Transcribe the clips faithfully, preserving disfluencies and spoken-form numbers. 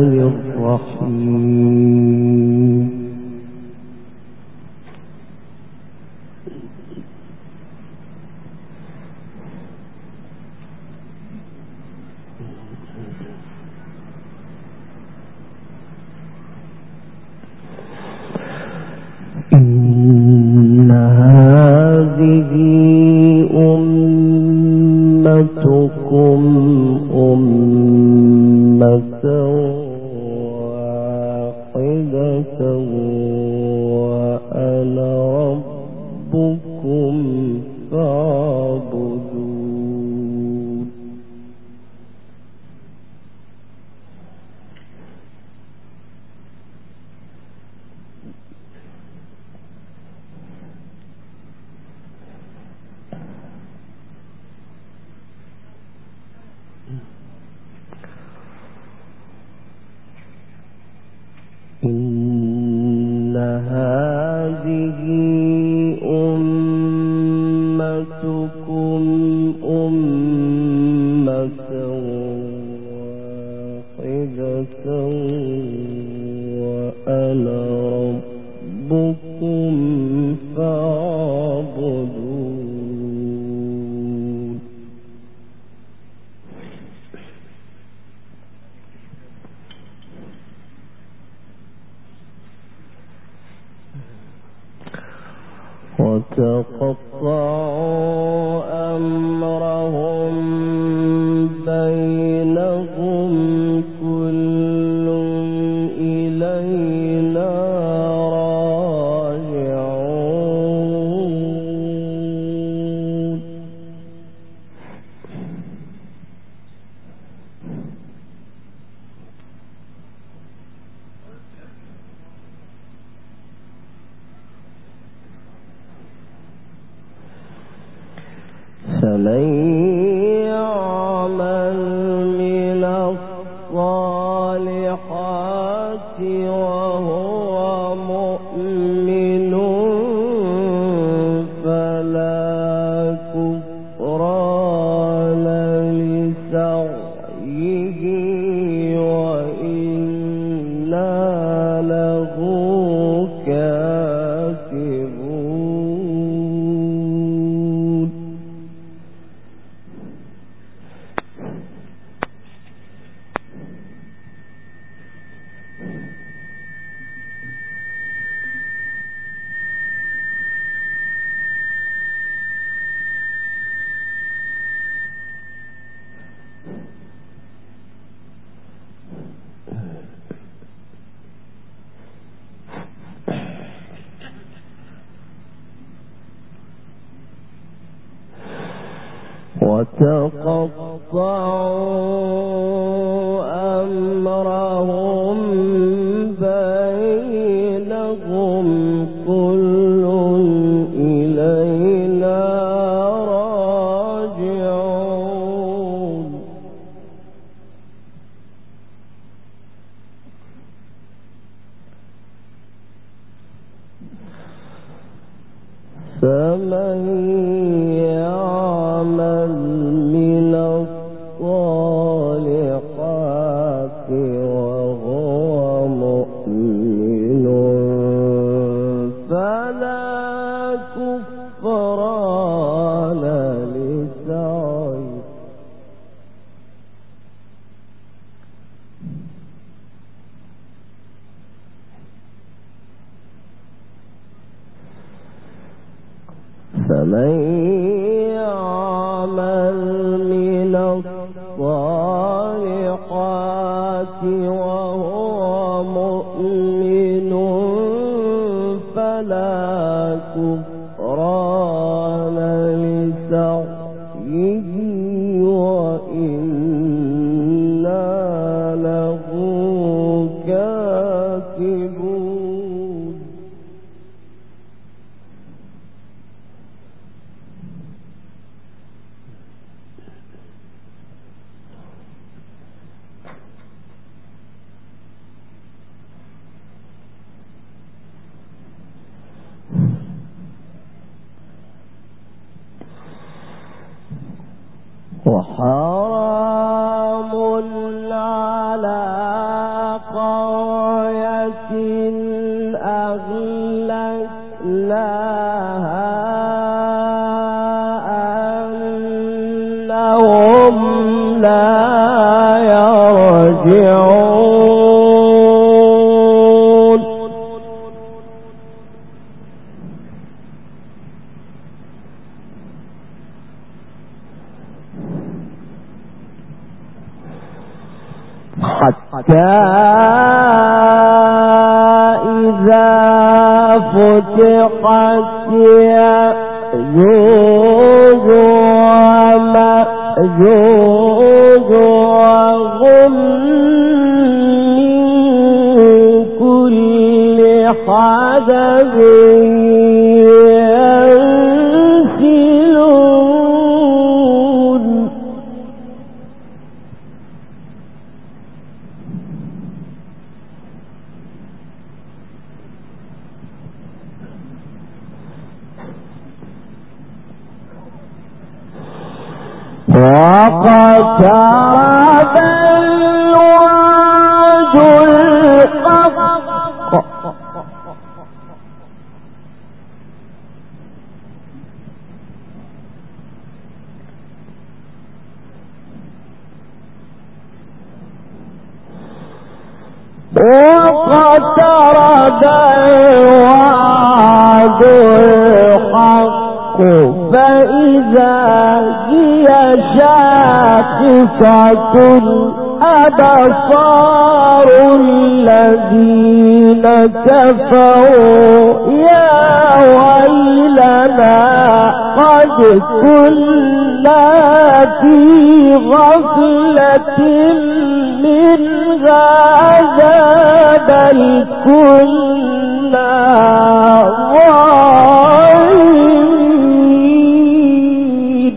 الرحيم. إن هذه أمتكم أمة واحدة وأنا ربكم فاعبدون. إن هذه أمتكم أمة واحدة وأنا ربكم فاعبدون. وتقطعوا أمرهم بينهم كل إلينا راجعون. فمن يعمل من الصالحات وهو مؤمن فلا كفران لسعيه وإنا له كاتبون. وتقطعوا أمرهم بينهم كل إلينا راجعون. فمن يعمل من الصالحات وهو مؤمن فلا كفران لسعيه فمن يعمل من الصالحات وهو مؤمن فلا كفران لسعيه وإنا له كاتبون. وحرام على حتى إذا فتحت يأجوج ومأجوج وهم من كل حدب ينسلون. واقترب الوعد الحق واقترب الوعد الحق فإذا هي شاخصة أبصار الذين كفروا يا ويلنا قد كنا في غفلة من هذا بل كنا ظالمين.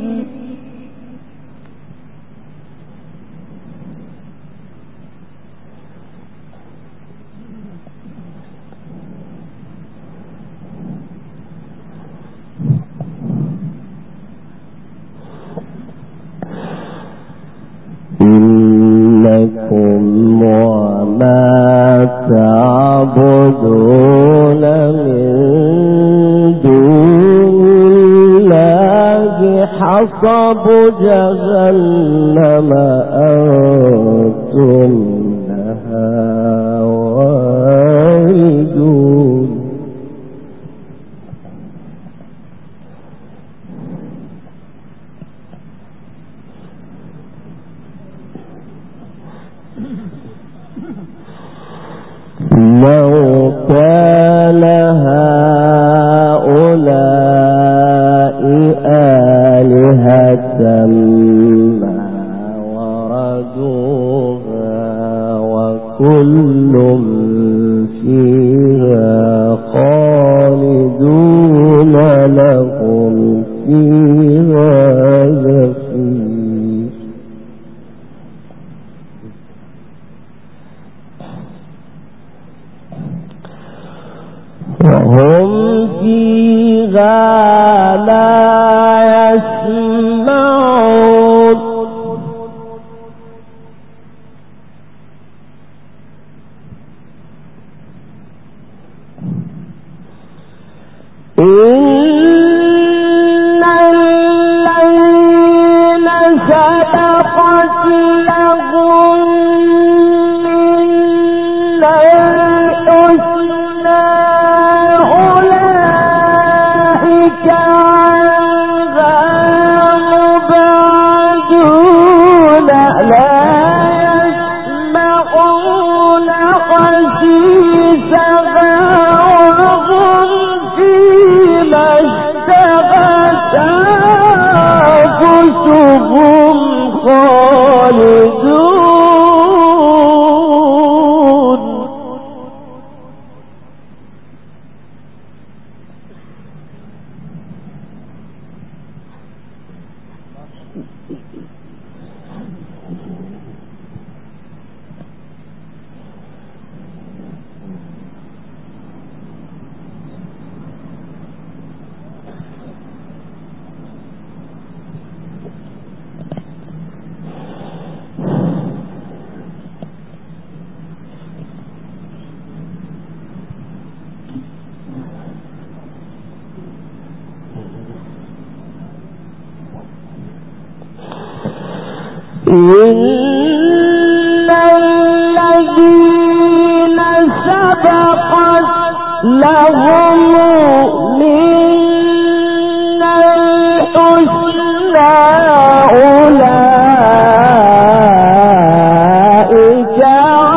إنكم وما تعبدون من دون الله حصب جهنم أنتم لها واردون. لو كان هؤلاء آلهة ما وردوها وكل فيها خالدون لهم فيها زفير. وهم فيها لا يسمعون. إن الذين سبقت لهم منا الحسنى أولئك عنها مبعدون لا يسمعون حسيسها وهم فيما اشتهت أنفسهم خالدون. إن الذين سبقت لهم منا الحسنى أولئك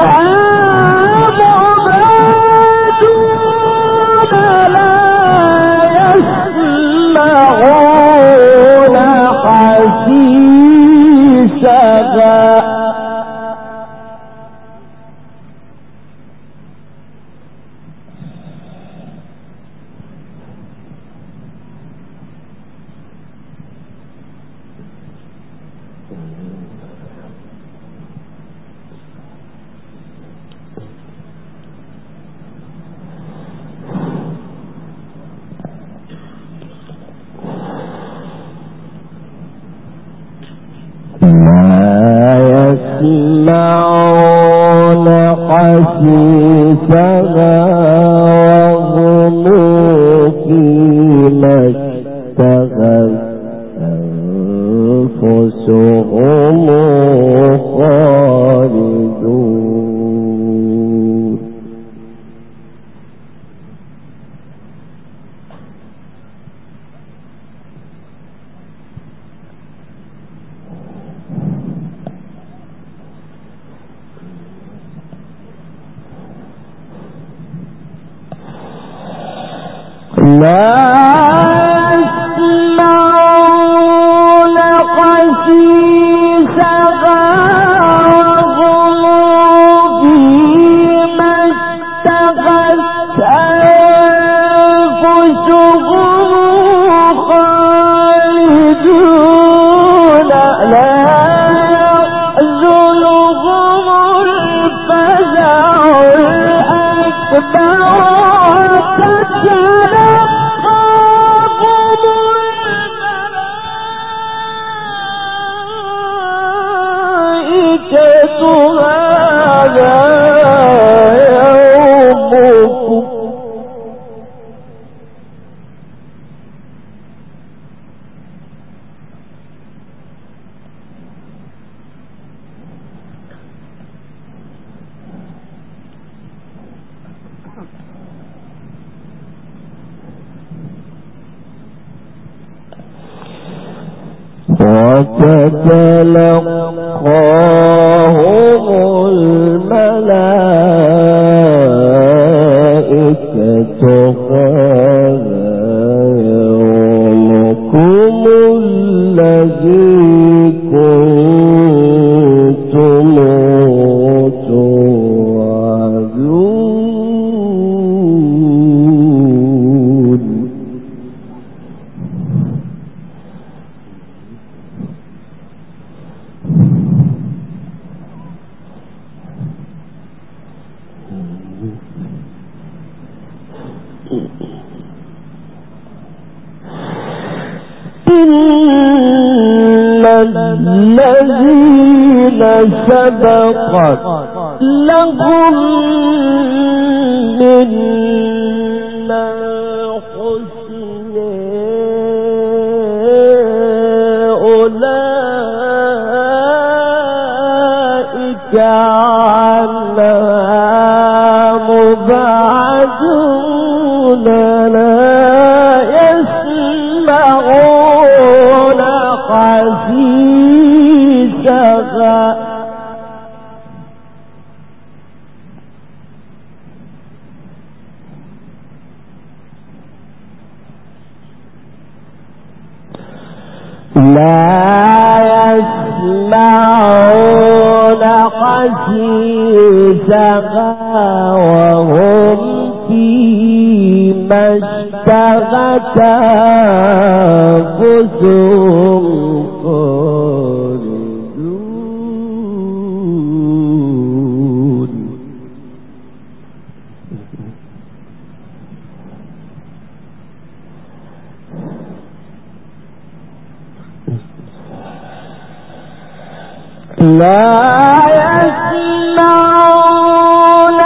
يسمعون حسيسها وهم فيما اشتهت أنفسهم خالدون. لا يسمعون حسيسها وهم فيما اشتهت أنفسهم خالدون. لا يحزنهم الفزع الأكبر وتتلقاهم الملائكة هذا يومكم الذي كنتم توعدون. إن الذين سبقت لهم منا الحسن أولئك عنها مبعدون. لا يسمعون حسيسها لا يسمعون حسيسها وهم فيما اشتهت أنفسهم خالدون. لا يسمعون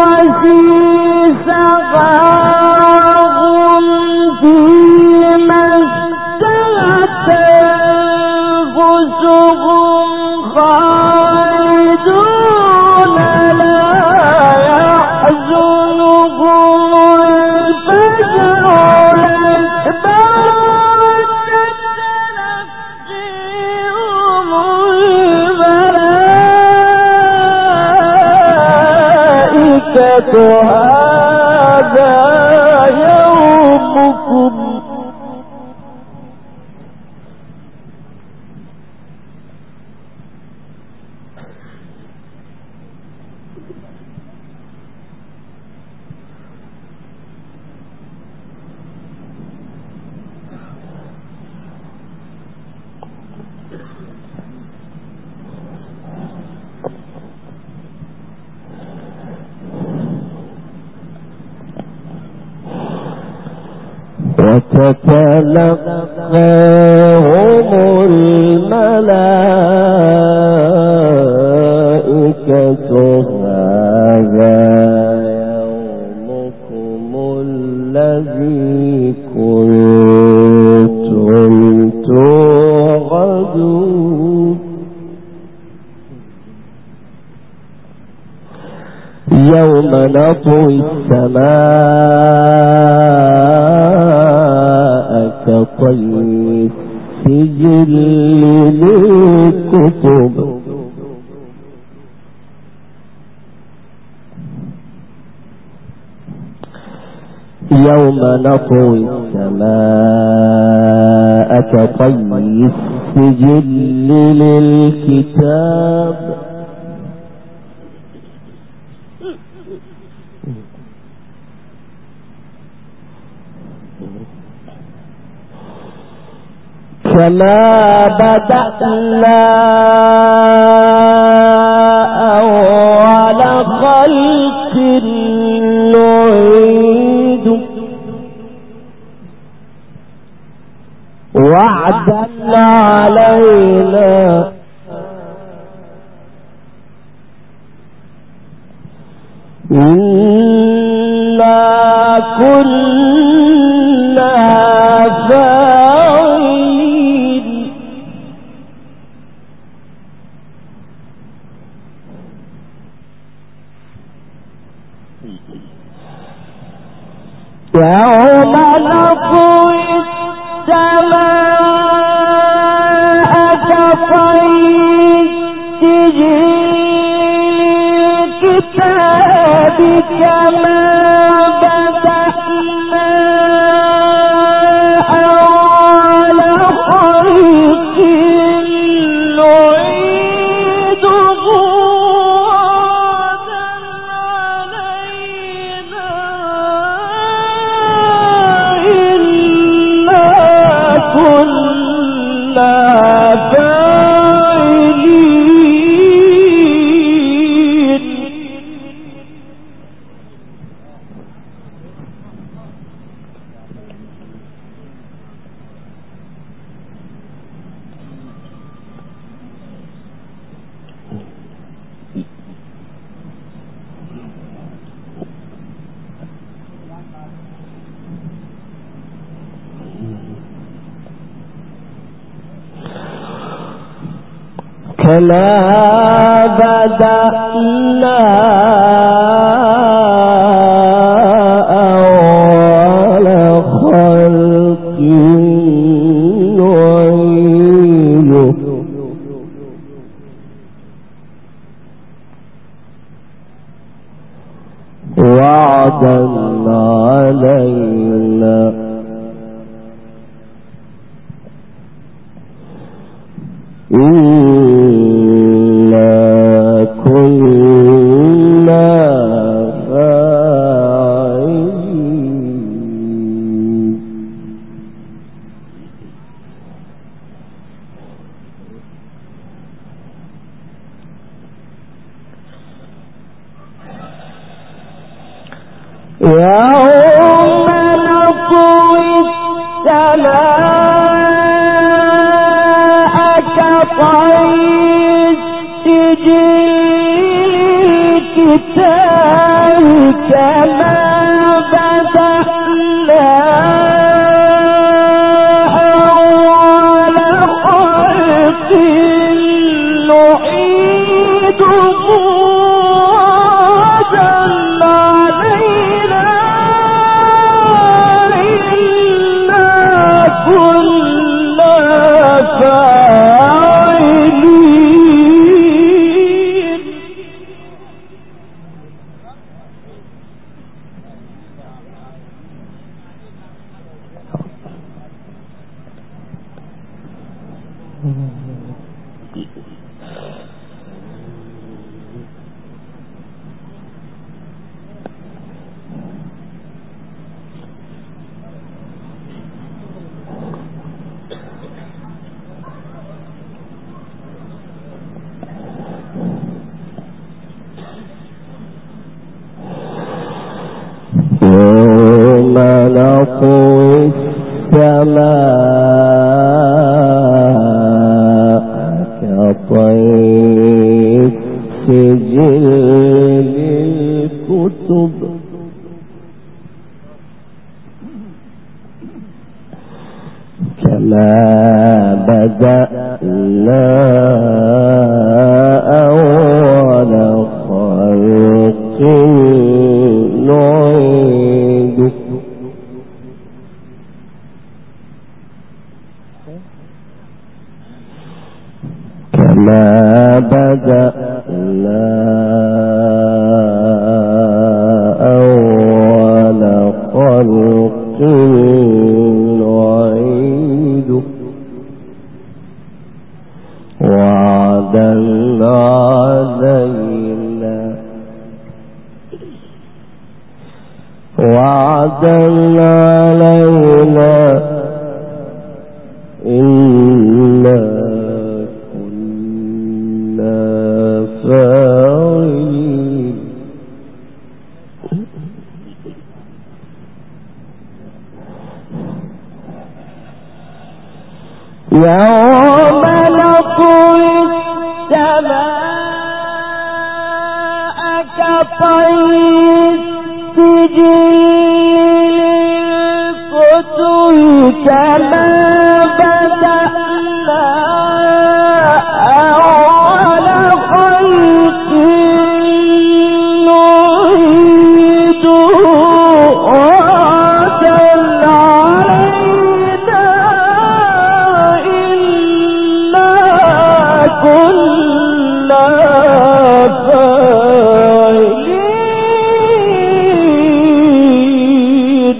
حسيسها وهم فيما اشتهت أنفسهم خالدون. لا يحزنهم الفزع الأكبر وتتلقاهم الملائكة هذا يومكم وتتلقاهم الملائكة هذا يومكم الذي كنتم توعدون يوم نطوي السماء كطي السجل للكتب يوم نطوي السماء كطي السجل للكتاب كما بدأنا أول خلق نعيد وعدا علينا إنا كنا فاعلين يوم نطوي السماء كطي السجل للكتاب كما بدأنا أول خلق نعيده وعدا علينا إنا كنا فاعلين كما بدأنا أول خلق نعيده وعدا علينا إنا كنا فاعلين يوم نطوي السماء كطي السجل للكتاب كما بدأنا أول خلق نعيده وعدا علينا إنا كنا فاعلين يوم نطوي السماء كطي السجل للكتب كما بدأنا أول خلق نعيده كما بدأنا أول خلق نعيده وعدا علينا وعدا علينا إنا كنا فاعلين يوم نطوي السماء كطي السجل للكتب كما بدأنا أول خلق نعيده وعدا علينا إنا كنا فاعلين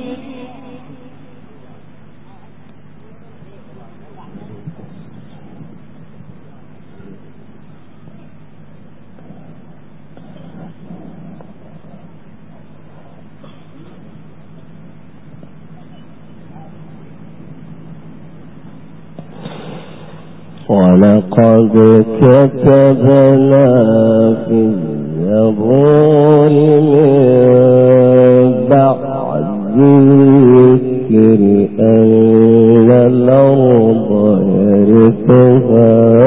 ولقد كتبنا في الزبور من بعد الذكر أن الأرض يرثها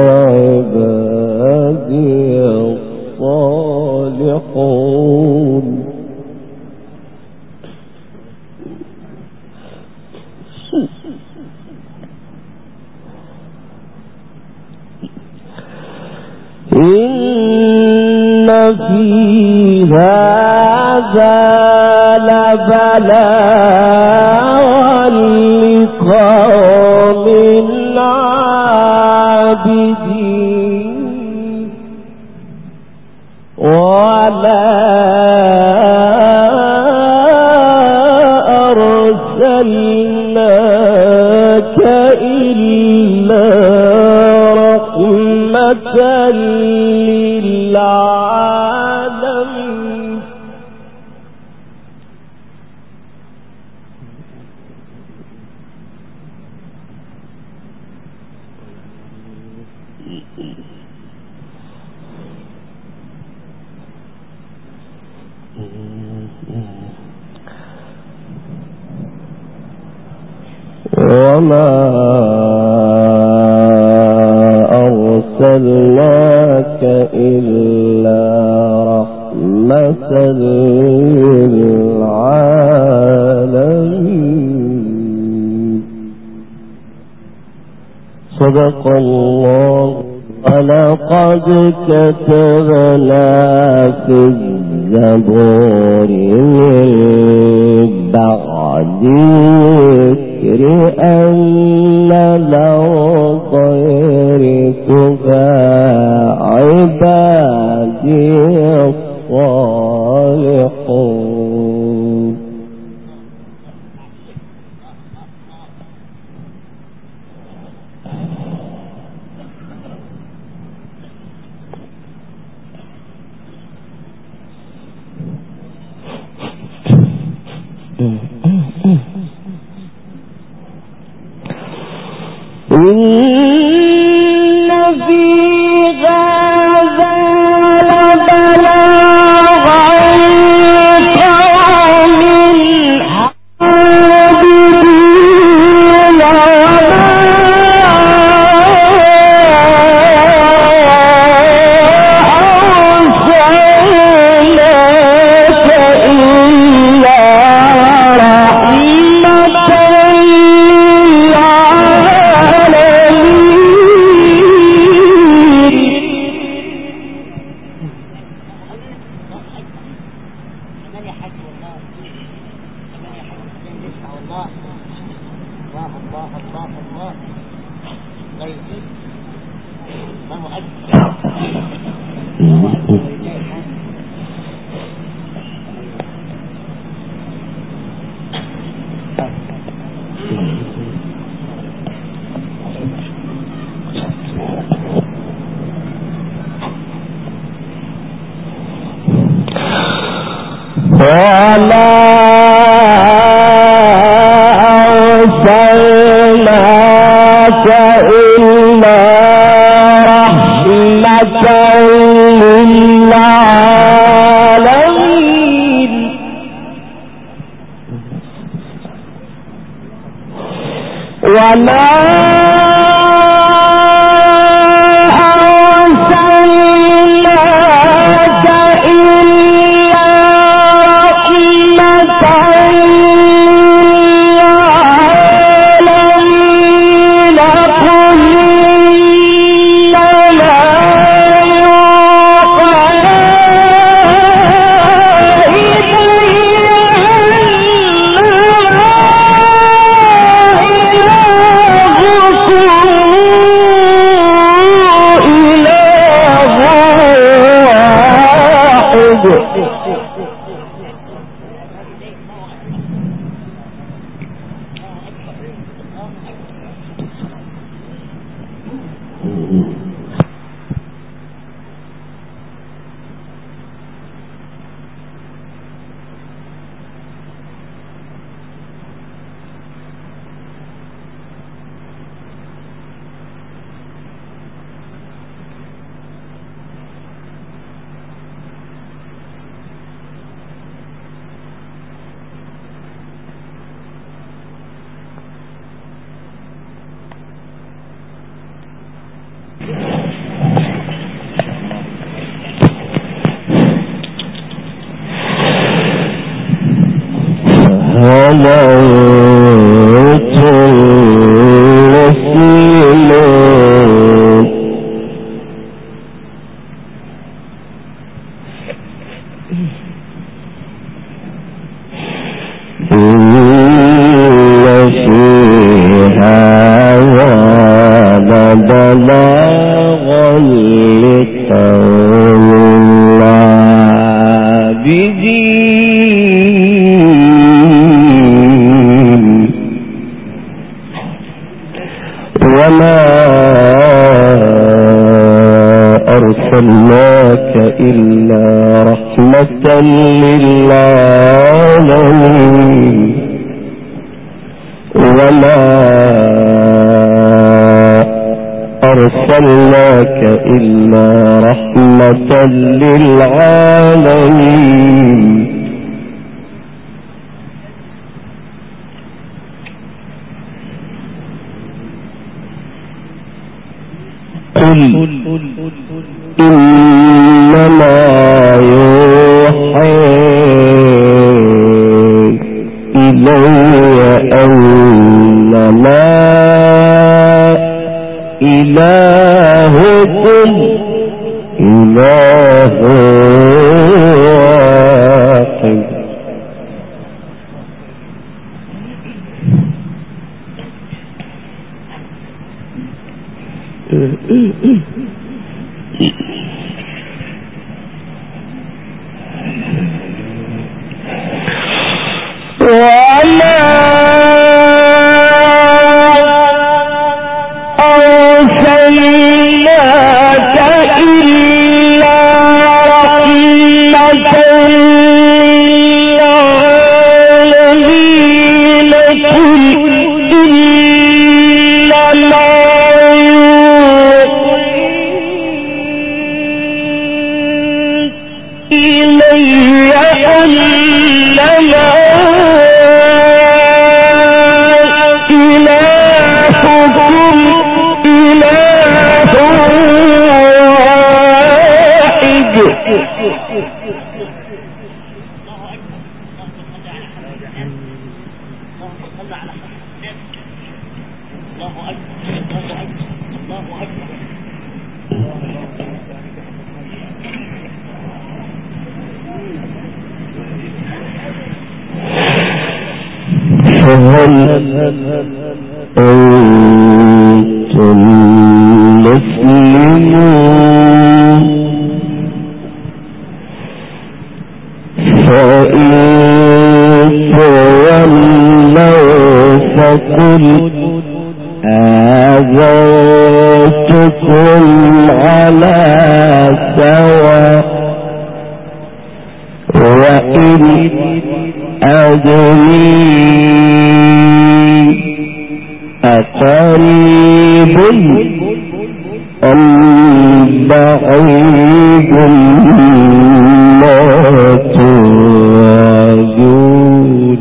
عبادي الصالحون إن في هذا لبلاغا لقوم عابدين وما أرسلناك إلا رحمة للعالمين وما أرسلناك إلا رحمة للعالمين. صدق الله. ولقد كتبنا في الزبور من بعد الذكر أن الأرض يرثها عبادي الصالحون. إلا رحمة للعالمين أنتم مسلمون فإن تولوا فقل آذنتكم على سواء وإن أدري أقريب أم بعيد ما توعدون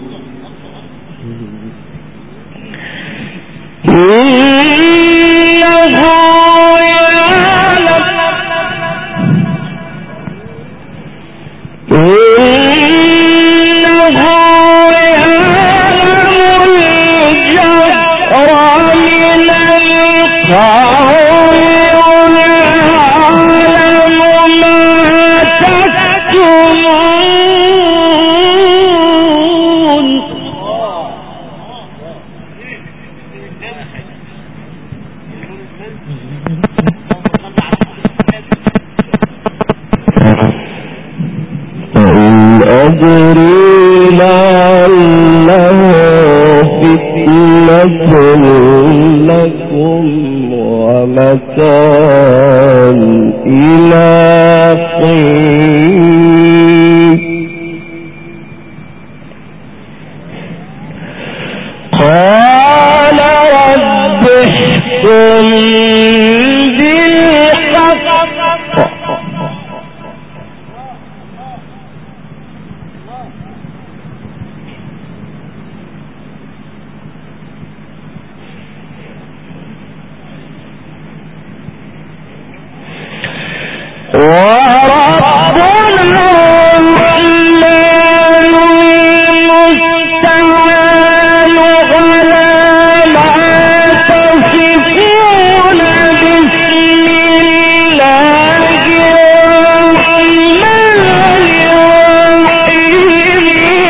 لكم ومتاع إلى حين قال رب احكم بالحق وربنا الرحمن المستعان على ما تصفون بسم الله الرحمن الرحيم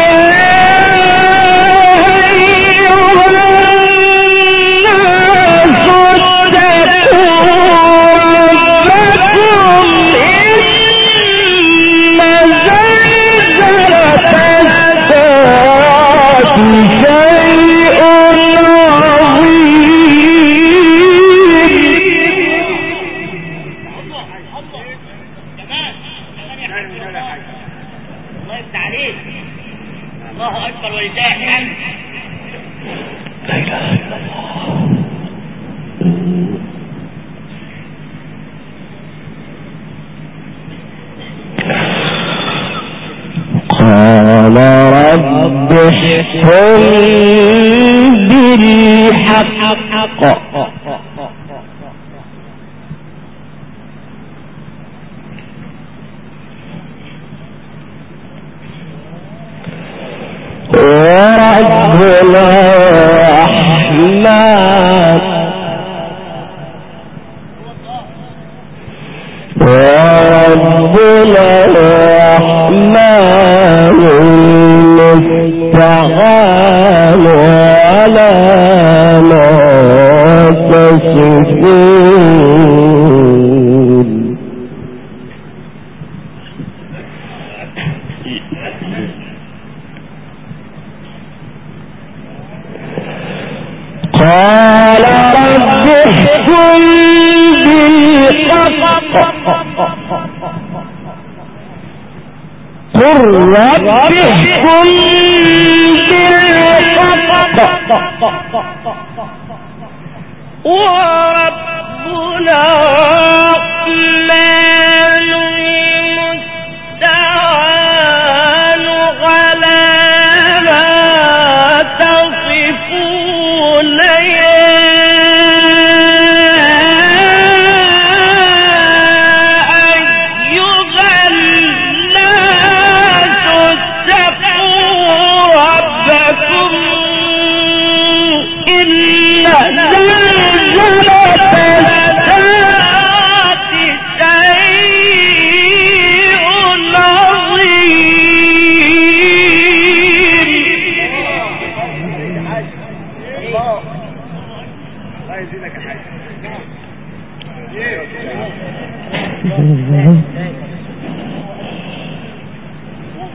قال رب احكم بالحق وربنا الرحمن وربنا الرحمن المستعان على ما تصفون قال رب احكم بالحق قل رب احكم بالحق وربنا الرحمن المستعان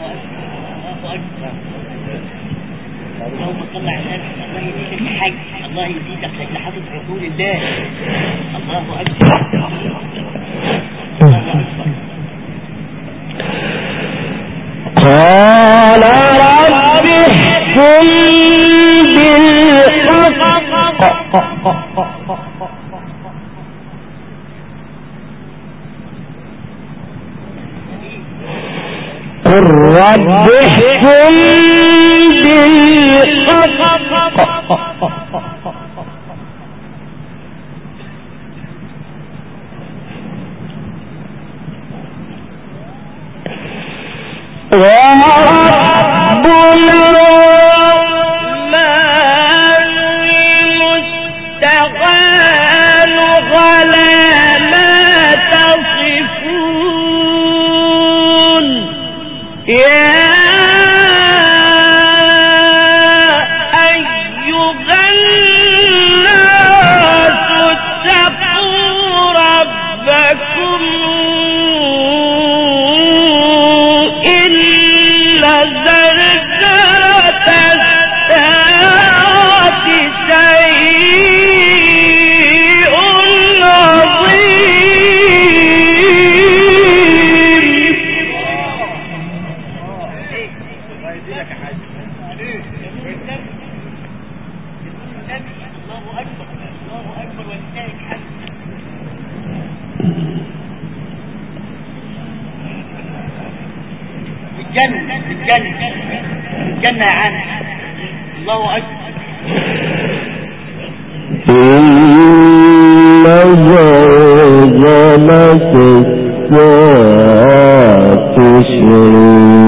اللهم صل على النبي. الله يزيدك الحي، الله يزيدك لحضرة رسول الله. الله أكبر الله أكبر. قال رب احكم بالحق قل رب احكم بالحق وربنا المستعان على ما تصفون. يا أيها الناس اتقوا ربكم إن زلزلة الساعة شيء الجنة الجنة الجنة يا عم. الله أكبر. إن زلزلة الساعة شيء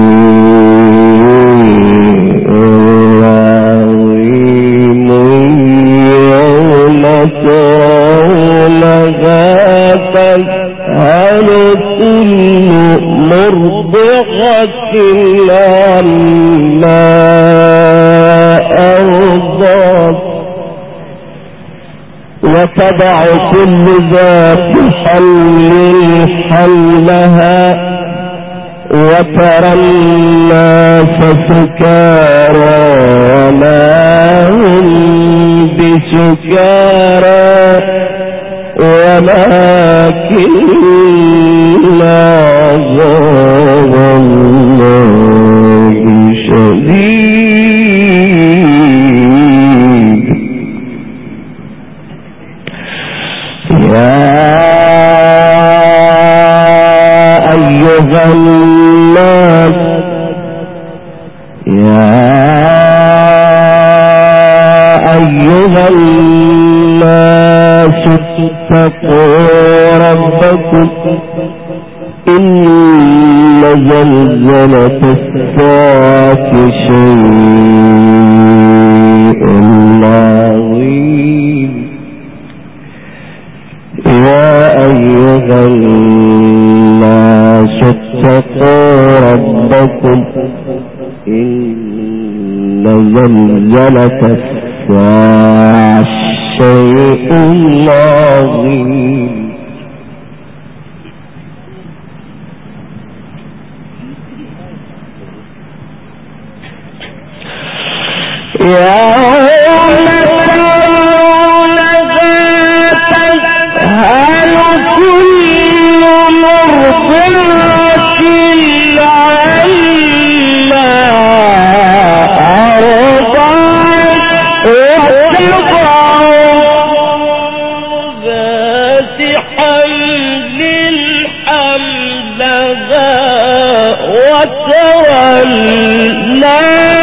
عظيم يوم ترونها تذهل كل مرضعة عما أرضعت وتضع كل ذات حمل حملها وترى الناس سكارى وما هم بسكارى ولكن عذاب الله شديد. يا أيها الناس يا أيها الناس اتقوا ربكم إن زلزلة الساعة شيء عظيم. يا أيها الناس اتقوا ربكم إن زلزلة الساعة شيء عظيم. يوم ترونها تذهل كل مرضعة عما أرضعت وتضع ذات حمل حملها وترى الناس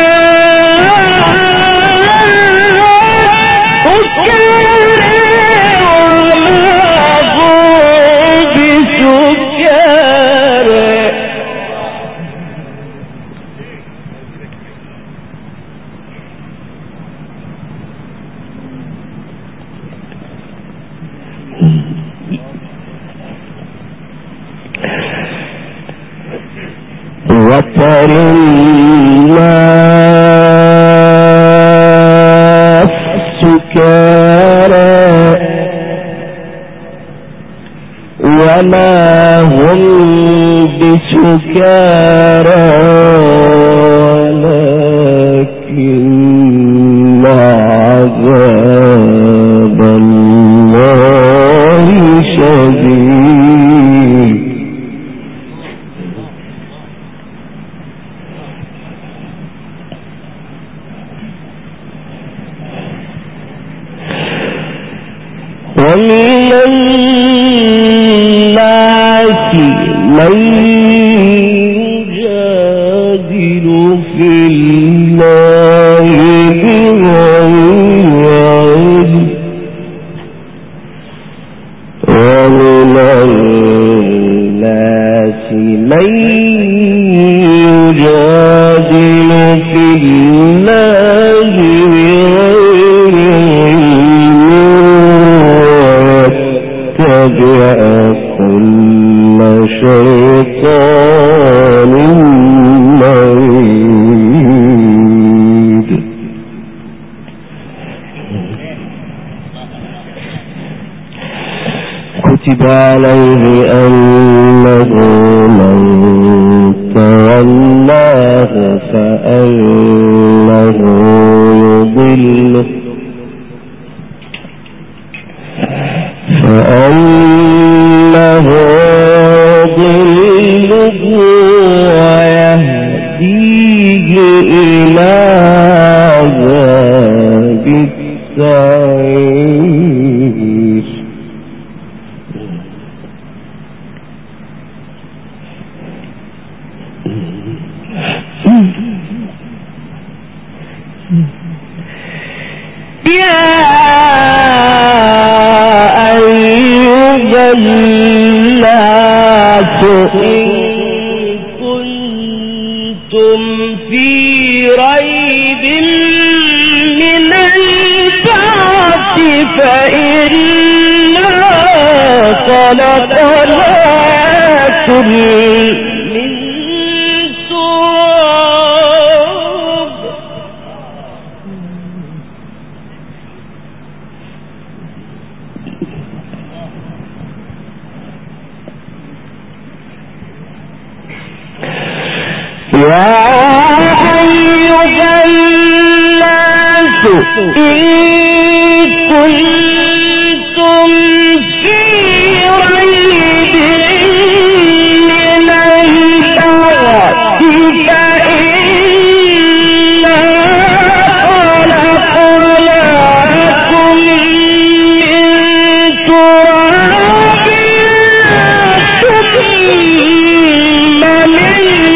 وترى الناس سكارى وما هم بسكارى ومن الناس من يجادل في الله بغير علم ومن الناس من يجادل في الله بغير علم كل شيطان مريد. كتب عليه أنه من تولاه فأنه يضله فأنه ضله ويهديه إلى عذاب السعير. يا أيها الناس إن كنتم في ريب من البعث فإنا خلقناكم من تراب يا أيها الناس إن كنتم في ريب من البعث فإنا خلقناكم من تراب ثم من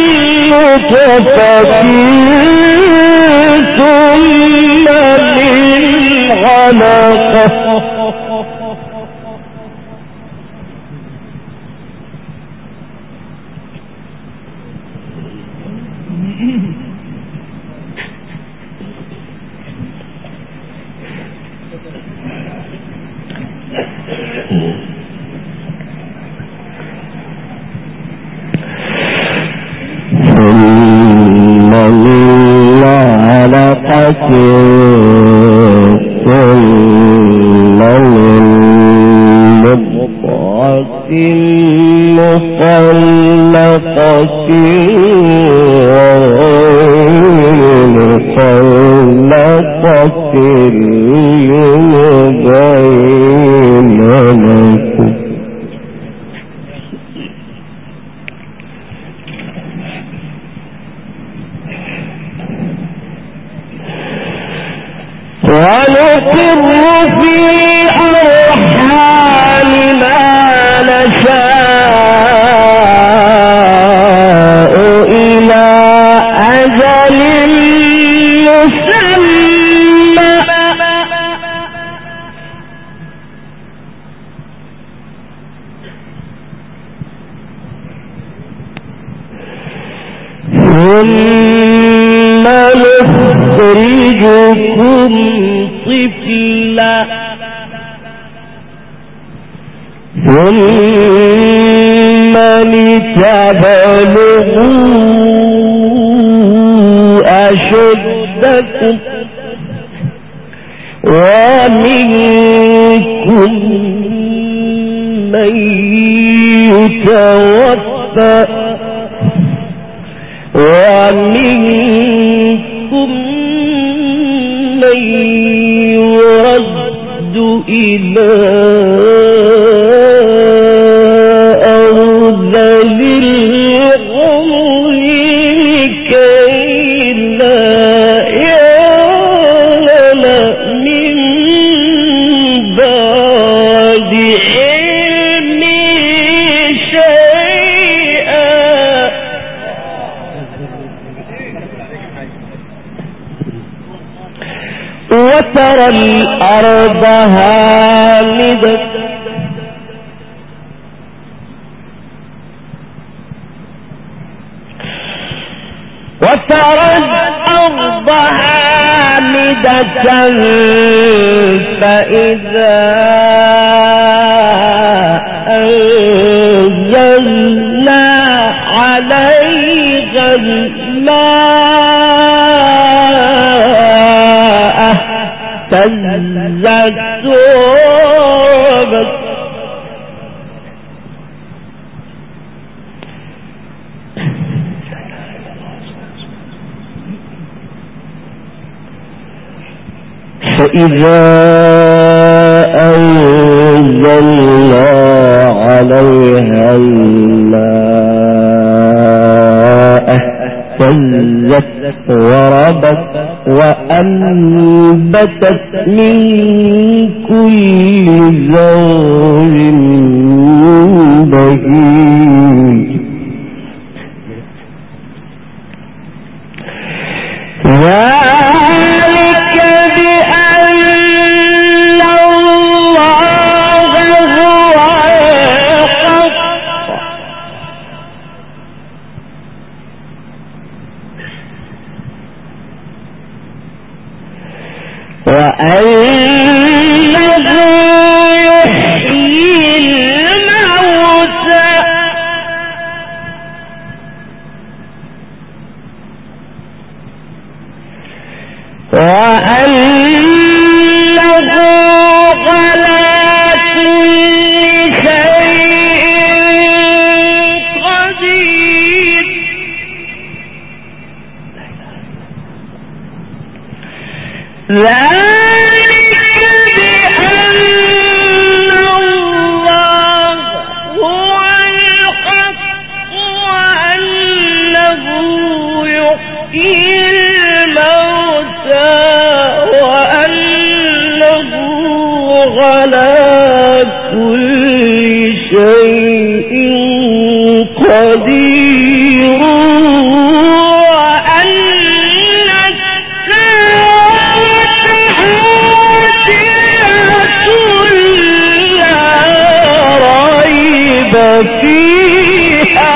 نطفة ثم من علقة ثم من علقة ثم من مضغة مخلقة وغير مخلقة لنبين لكم ونقر في الأرحام ما نشاء إلى أجل مسمى ثم نخرجكم طفلا ثم لتبلغوا أشدكم ومنكم من يتوفى ومنكم من يرد إلى أرذل العمر كي لا يعلم من بعد وترى الأرض هامدة وترى الأرض هامدة فإذا أنزلنا عليها الماء اهتزت وربت فإذا أنزلنا عليها الماء اهتزت وربت وأنبتت من كل زوج بهيج وأنه يحيي الموتى وأنه على كل شيء قدير قدير وأن الساعة آتية لا ريب فيها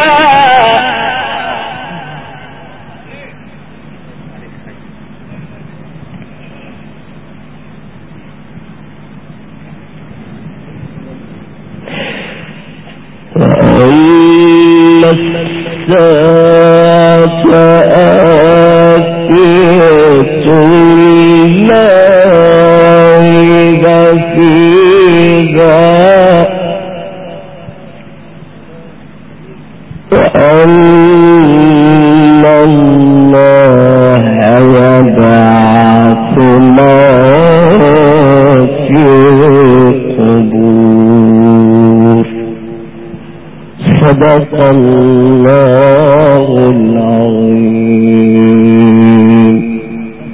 الساعة آتية لا ريب فيها وأن الله يبعث ما في القبور. صدق الله